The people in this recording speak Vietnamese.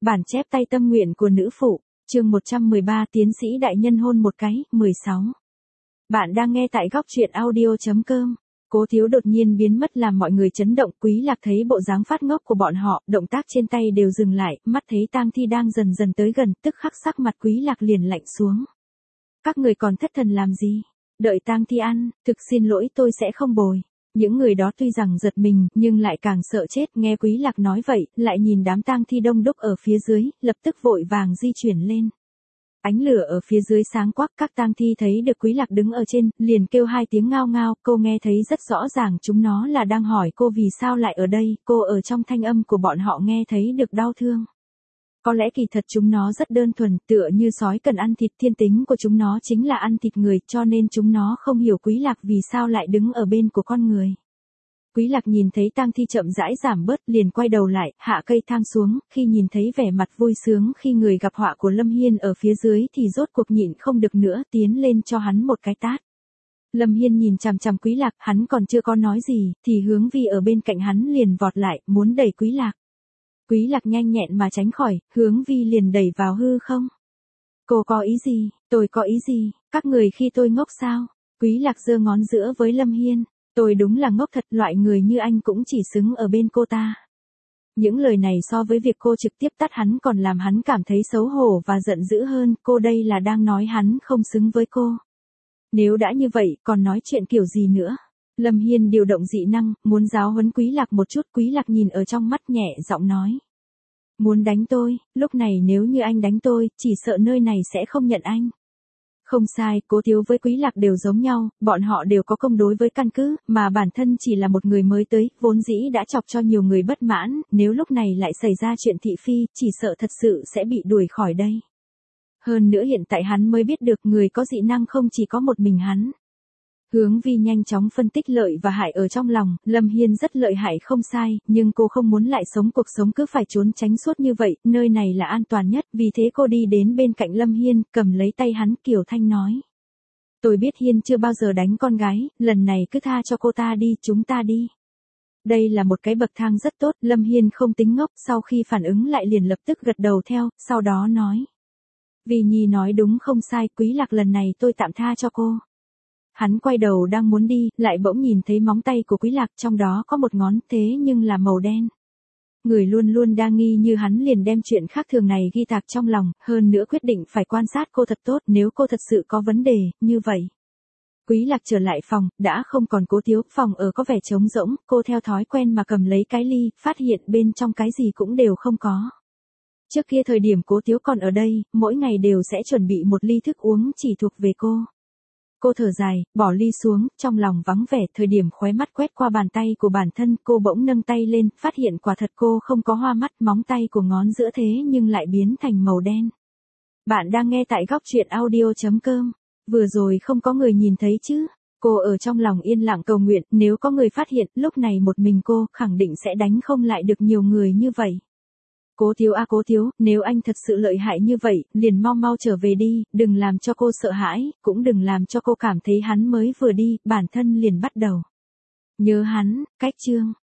Bản chép tay tâm nguyện của nữ phụ, chương 113 tiến sĩ đại nhân hôn một cái, 16. Bạn đang nghe tại góc truyện audio.com. Cố Thiếu đột nhiên biến mất làm mọi người chấn động. Quý Lạc thấy bộ dáng phát ngốc của bọn họ, động tác trên tay đều dừng lại, mắt thấy tang thi đang dần dần tới gần, tức khắc sắc mặt Quý Lạc liền lạnh xuống. Các người còn thất thần làm gì? Đợi tang thi ăn, thực xin lỗi tôi sẽ không bồi. Những người đó tuy rằng giật mình, nhưng lại càng sợ chết. Nghe Quý Lạc nói vậy, lại nhìn đám tang thi đông đúc ở phía dưới, lập tức vội vàng di chuyển lên. Ánh lửa ở phía dưới sáng quắc, các tang thi thấy được Quý Lạc đứng ở trên, liền kêu hai tiếng ngao ngao. Cô nghe thấy rất rõ ràng chúng nó là đang hỏi cô vì sao lại ở đây. Cô ở trong thanh âm của bọn họ nghe thấy được đau thương. Có lẽ kỳ thật chúng nó rất đơn thuần, tựa như sói cần ăn thịt, thiên tính của chúng nó chính là ăn thịt người, cho nên chúng nó không hiểu Quý Lạc vì sao lại đứng ở bên của con người. Quý Lạc nhìn thấy tang thi chậm rãi giảm bớt, liền quay đầu lại, hạ cây thang xuống, khi nhìn thấy vẻ mặt vui sướng khi người gặp họa của Lâm Hiên ở phía dưới thì rốt cuộc nhịn không được nữa, tiến lên cho hắn một cái tát. Lâm Hiên nhìn chằm chằm Quý Lạc, hắn còn chưa có nói gì, thì Hướng Vi ở bên cạnh hắn liền vọt lại, muốn đẩy Quý Lạc. Quý Lạc nhanh nhẹn mà tránh khỏi, Hướng Vi liền đẩy vào hư không. Cô có ý gì, tôi có ý gì, các người khi tôi ngốc sao? Quý Lạc giơ ngón giữa với Lâm Hiên, tôi đúng là ngốc thật, loại người như anh cũng chỉ xứng ở bên cô ta. Những lời này so với việc cô trực tiếp tát hắn còn làm hắn cảm thấy xấu hổ và giận dữ hơn, cô đây là đang nói hắn không xứng với cô. Nếu đã như vậy, còn nói chuyện kiểu gì nữa? Lâm Hiên điều động dị năng, muốn giáo huấn Quý Lạc một chút. Quý Lạc nhìn ở trong mắt nhẹ giọng nói. Muốn đánh tôi, lúc này nếu như anh đánh tôi, chỉ sợ nơi này sẽ không nhận anh. Không sai, Cố Thiếu với Quý Lạc đều giống nhau, bọn họ đều có công đối với căn cứ, mà bản thân chỉ là một người mới tới, vốn dĩ đã chọc cho nhiều người bất mãn, nếu lúc này lại xảy ra chuyện thị phi, chỉ sợ thật sự sẽ bị đuổi khỏi đây. Hơn nữa hiện tại hắn mới biết được người có dị năng không chỉ có một mình hắn. Hướng Vi nhanh chóng phân tích lợi và hại ở trong lòng, Lâm Hiên rất lợi hại không sai, nhưng cô không muốn lại sống cuộc sống cứ phải trốn tránh suốt như vậy, nơi này là an toàn nhất, vì thế cô đi đến bên cạnh Lâm Hiên, cầm lấy tay hắn, Kiều Thanh nói. Tôi biết Hiên chưa bao giờ đánh con gái, lần này cứ tha cho cô ta đi, chúng ta đi. Đây là một cái bậc thang rất tốt, Lâm Hiên không tính ngốc, sau khi phản ứng lại liền lập tức gật đầu theo, sau đó nói. Vì Nhi nói đúng không sai, Quý Lạc lần này tôi tạm tha cho cô. Hắn quay đầu đang muốn đi, lại bỗng nhìn thấy móng tay của Quý Lạc, trong đó có một ngón, thế nhưng là màu đen. Người luôn luôn đa nghi như hắn liền đem chuyện khác thường này ghi tạc trong lòng, hơn nữa quyết định phải quan sát cô thật tốt, nếu cô thật sự có vấn đề, như vậy. Quý Lạc trở lại phòng, đã không còn Cố Thiếu, phòng ở có vẻ trống rỗng, cô theo thói quen mà cầm lấy cái ly, phát hiện bên trong cái gì cũng đều không có. Trước kia thời điểm Cố Thiếu còn ở đây, mỗi ngày đều sẽ chuẩn bị một ly thức uống chỉ thuộc về cô. Cô thở dài, bỏ ly xuống, trong lòng vắng vẻ, thời điểm khóe mắt quét qua bàn tay của bản thân, cô bỗng nâng tay lên, phát hiện quả thật cô không có hoa mắt, móng tay của ngón giữa thế nhưng lại biến thành màu đen. Bạn đang nghe tại góc truyện audio.com, vừa rồi không có người nhìn thấy chứ? Cô ở trong lòng yên lặng cầu nguyện, nếu có người phát hiện, lúc này một mình cô, khẳng định sẽ đánh không lại được nhiều người như vậy. Cố Thiếu à Cố Thiếu, nếu anh thật sự lợi hại như vậy, liền mau mau trở về đi, đừng làm cho cô sợ hãi, cũng đừng làm cho cô cảm thấy hắn mới vừa đi, bản thân liền bắt đầu. Nhớ hắn, cách chương.